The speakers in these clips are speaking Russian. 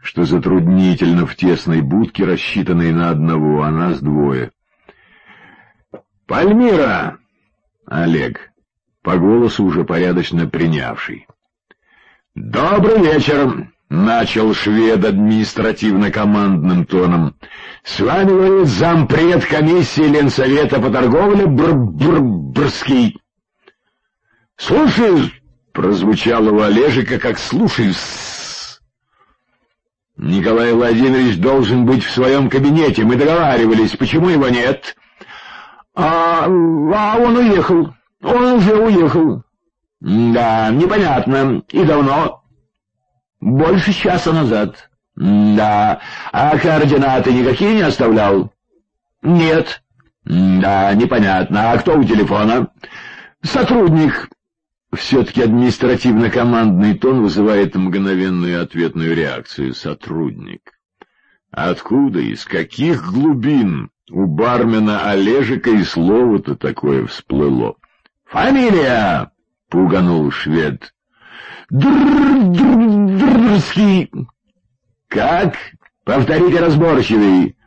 что затруднительно в тесной будке, рассчитанной на одного, а нас двое. «Пальмира!» Олег, по голосу уже порядочно принявший. «Добрый вечер!» — начал швед административно-командным тоном. «С вами, говорит, зампред комиссии Ленсовета по торговле Брский». «Слушай!» — прозвучало у Олежика, как «слушай». «Николай Владимирович должен быть в своем кабинете. Мы договаривались. Почему его нет?» А он уехал. Он уже уехал». «Да, непонятно. И давно?» «Больше часа назад». «Да. А координаты никакие не оставлял?» «Нет». «Да, непонятно. А кто у телефона?» «Сотрудник». Все-таки административно-командный тон вызывает мгновенную ответную реакцию. Сотрудник. Откуда, из каких глубин у бармена Олежика и слово-то такое всплыло? «Фамилия!» — пуганул швед. «Дрский». «Как? Повторите разборчивей».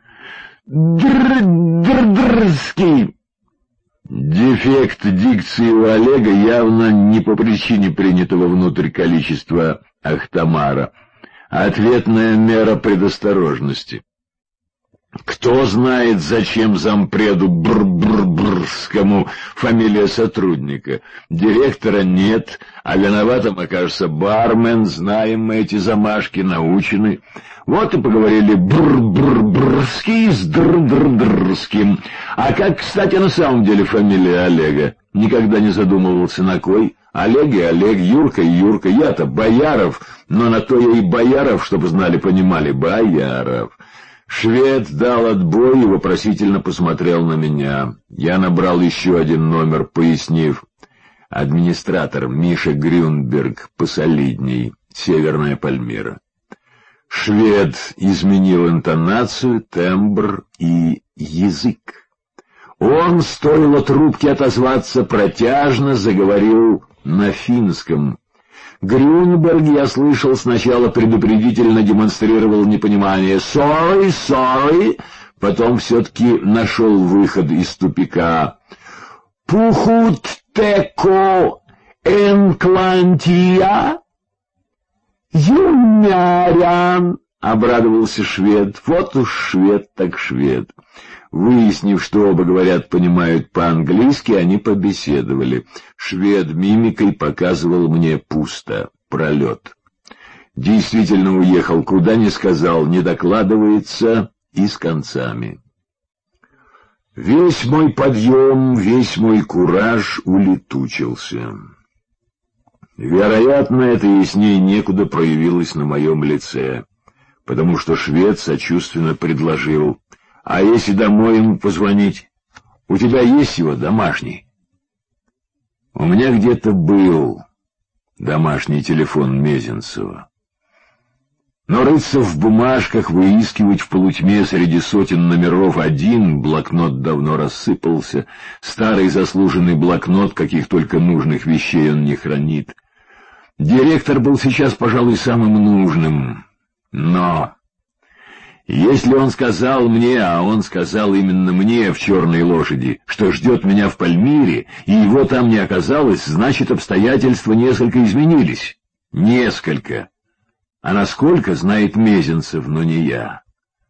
«Дрский». Дефект дикции у Олега явно не по причине принятого внутрь количества Ахтамара, а ответная мера предосторожности. Кто знает, зачем зампреду Брскому фамилия сотрудника? Директора нет, а виноватым окажется бармен, знаем мы эти замашки, научены. Вот и поговорили Брский с Дрским. А как, кстати, на самом деле фамилия Олега? Никогда не задумывался, на кой? Олег и Олег, Юрка и Юрка. Я-то Бояров, но на то я и Бояров, чтобы знали, понимали, Бояров. Швед дал отбой и вопросительно посмотрел на меня. Я набрал еще один номер, пояснив. Администратор Миша Грюнберг, посолидней, Северная Пальмира. Швед изменил интонацию, тембр и язык. Он, стоило трубке отозваться, протяжно заговорил на финском. Грюнберг, я слышал, сначала предупредительно демонстрировал непонимание. «Sorry», потом все-таки нашел выход из тупика. «Пухут-теко энклантия?» «Юмярян», — обрадовался швед. Вот уж швед так швед. Выяснив, что оба, говорят, понимают по-английски, они побеседовали. Швед мимикой показывал мне пусто, пролет. Действительно уехал, куда не сказал, не докладывается и с концами. Весь мой подъем, весь мой кураж улетучился. Вероятно, это яснее некуда проявилось на моем лице, потому что швед сочувственно предложил: «А если домой ему позвонить? У тебя есть его домашний?» У меня где-то был домашний телефон Мезенцева. Но рыться в бумажках, выискивать в полутьме среди сотен номеров один, блокнот давно рассыпался, старый заслуженный блокнот, каких только нужных вещей он не хранит. Директор был сейчас, пожалуй, самым нужным, но... Если он сказал мне, а он сказал именно мне в «Черной лошади», что ждет меня в Пальмире, и его там не оказалось, значит, обстоятельства несколько изменились. Несколько. А насколько, знает Мезенцев, но не я.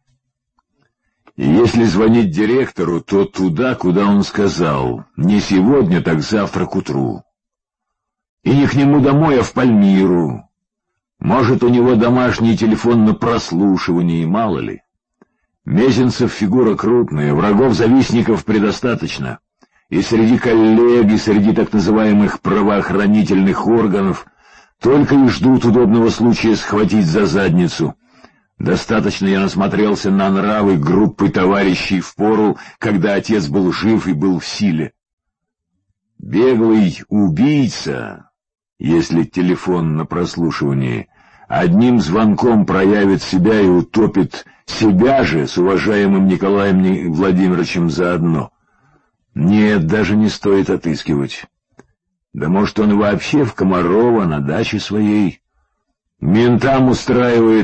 И если звонить директору, то туда, куда он сказал. Не сегодня, так завтра к утру. И не к нему домой, а в Пальмиру. Может, у него домашний телефон на прослушивании, мало ли. Мезенцев фигура крупная, врагов-завистников предостаточно. И среди коллег, и среди так называемых правоохранительных органов только и ждут удобного случая схватить за задницу. Достаточно я насмотрелся на нравы группы товарищей в пору, когда отец был жив и был в силе. Беглый убийца, если телефон на прослушивании, одним звонком проявит себя и утопит себя же с уважаемым Николаем Владимировичем заодно. Нет, даже не стоит отыскивать. Да может, он вообще в Комарова на даче своей. Ментам устраивает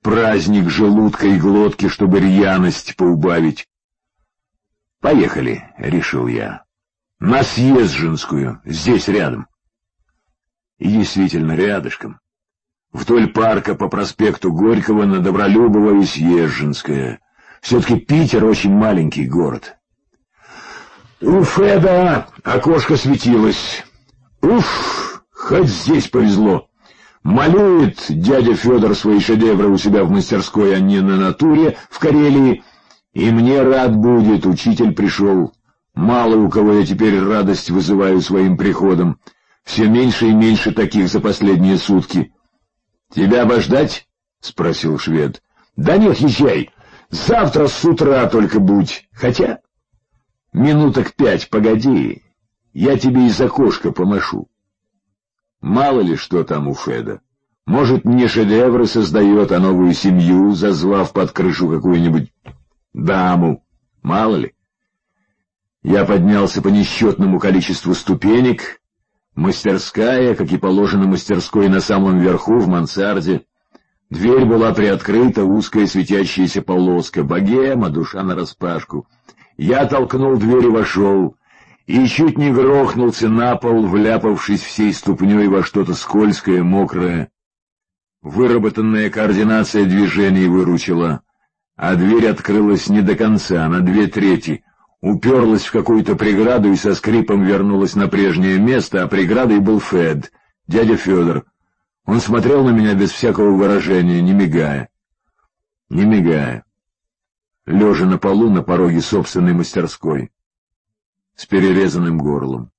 праздник желудка и глотки, чтобы рьяность поубавить. «Поехали», — решил я, — «на Съезженскую, здесь рядом». И действительно рядышком. Вдоль парка по проспекту Горького на Добролюбово и Съезженская. Все-таки Питер очень маленький город. У Феда окошко светилось. Уф, хоть здесь повезло. Малюет дядя Федор свои шедевры у себя в мастерской, а не на натуре в Карелии. И мне рад будет, учитель пришел. Мало у кого я теперь радость вызываю своим приходом. Все меньше и меньше таких за последние сутки. «Тебя обождать?» — спросил швед. «Да нет, езжай. Завтра с утра только будь. Хотя минуток 5 погоди, я тебе из окошка помашу. Мало ли что там у Феда. Может, не шедевры создает, а новую семью, зазвав под крышу какую-нибудь даму. Мало ли». Я поднялся по несчетному количеству ступенек. Мастерская, как и положено мастерской, на самом верху, в мансарде. Дверь была приоткрыта, узкая светящаяся полоска. Богема, душа нараспашку. Я толкнул дверь и вошел, и чуть не грохнулся на пол, вляпавшись всей ступней во что-то скользкое, мокрое. Выработанная координация движений выручила, а дверь открылась не до конца, на 2/3. Уперлась в какую-то преграду и со скрипом вернулась на прежнее место, а преградой был Фед, дядя Федор. Он смотрел на меня без всякого выражения, не мигая. Не мигая. Лежа на полу на пороге собственной мастерской, с перерезанным горлом.